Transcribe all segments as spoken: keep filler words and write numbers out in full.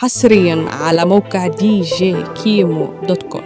حصريا على موقع دي جي كيمو دوت كوم.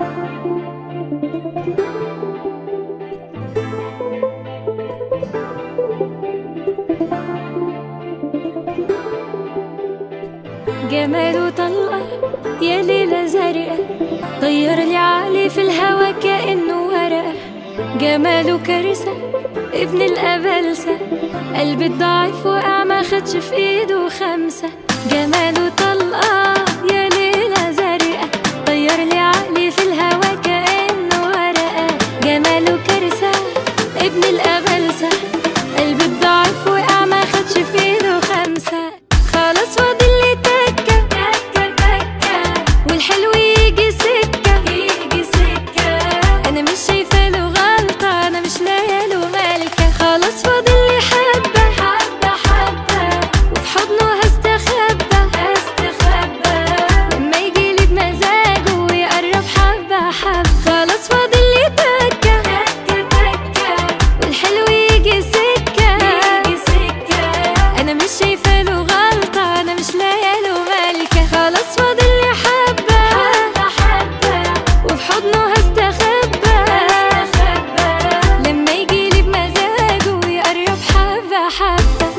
جماله طلقة يا ليلة زرقاء، طير لي عالي في الهوا كأنه ورقة. جماله كارثة ابن الأبلسة، قلب الضعيف وقع ما خدش في ايده خمسة. جماله طلقة يا ليلة زرقاء، طير لي عقلي في الهوا كأنه ورقة. جماله كارثة ابن الأبلسة، قلب الضعيف وقع ما خدش في ايده خمسة. خلاص فاضل لي تكة تكة تكة، والحلو يجي سكة يجي سكة. أنا مش شايفة له غلطة، أنا مش لاقية له مالكة. خلاص فاضل لي حبة حبة حبة، وفي حضنه هستخبى هستخبى لما يجيلي بمزاجه ويقرب حبة حبة. خلاص فاضل لي تكة تكة تكة، والحلو يجي سكة يجي سكة. أنا مش شايفة له غلطة، أنا مش لاقية له مالكة. خلاص فاضل لي حبة حبة حبة، وفي حضنه هستخبى هستخبى لما يجيلي بمزاجه ويقرب حبة حبة.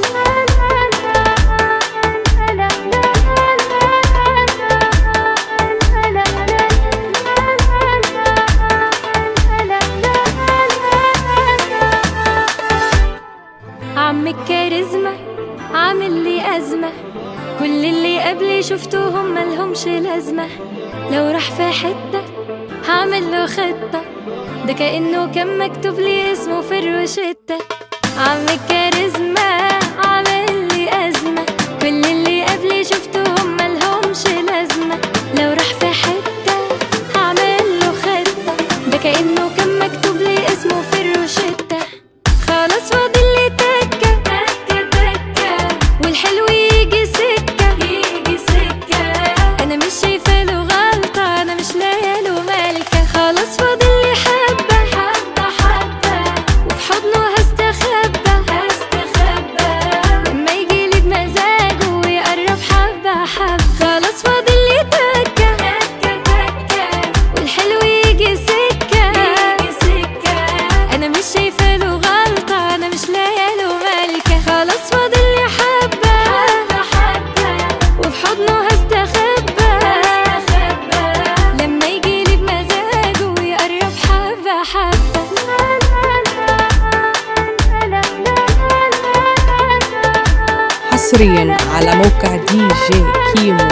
عم الكاريزما عامل لي أزمة، كل اللي قبلي شفتهم ملهمش لازمة. لو راح في حتة هعمل له خطة، ده كأنه كان مكتوب لي اسمه في الروشتة. عم الكاريزما عامل لي أزمة، كل اللي قبلي شفتهم ملهمش لازمة. لو راح في حتة هعمل له خطة، ده كأنه كان مكتوب لي اسمه في الروشتة. خلاص فاضل لي تكة تكة تكة، والحلو يجي سكة يجي سكة. أنا مش شايفة له غلطة، أنا مش لاقية له مالكة. خلاص فاضل لي حبة حبة حبة، وفي حضنه هستخبى هستخبى لما يجيلي بمزاجه ويقرب حبة حبة. خلاص فاضل لي تكة تكة تكة، والحلو يجي سكة يجي سكة. أنا مش شايفة له غلطة، أنا مش لاقية له مالكة. خلاص فاضل لي حبة حبة حبة، وفي حضنه هستخبى هستخبى لما يجيلي بمزاجه ويقرب حبة حبة. حصريا على موقع دي جي كيمو